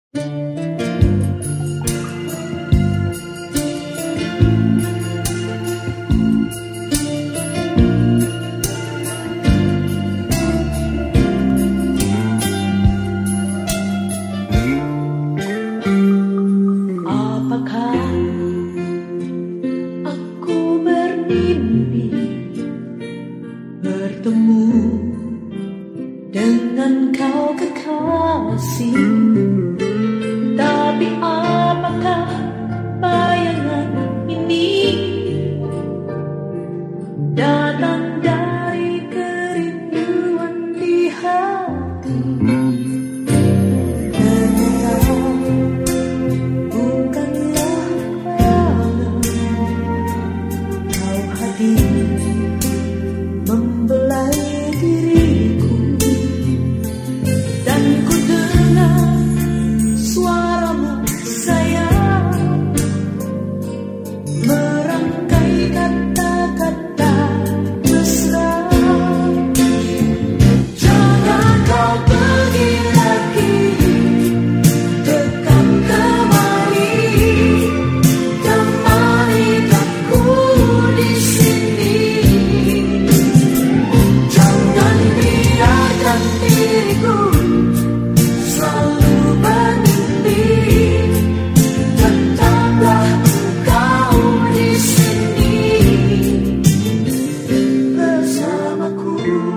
Apakah aku bermimpi bertemu dengan kau kekasih? Tapi apakah bayangan ini datang dari kerinduan di hati? Ternyata bukanlah bayangan, kau hadir membelai diriku, dan ku dengar suaramu sayang, merangkai kata-kata mesra. Jangan kau pergi lagi, tetap kembali, temani aku di sini. Jangan biarkan diriku selalu bermimpi, tetaplah kau di sini bersamaku.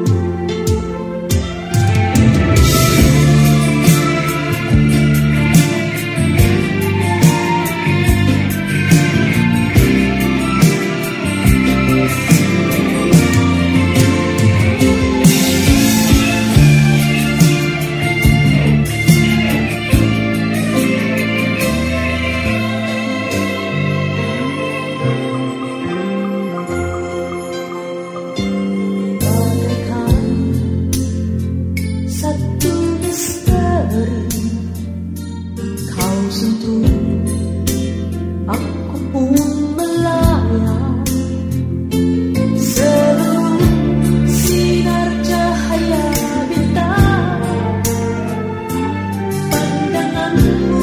Bagaikan satu misteri, kau sentuh, aku pun melayang. Seluruh sinar cahaya bintang, pandanganmu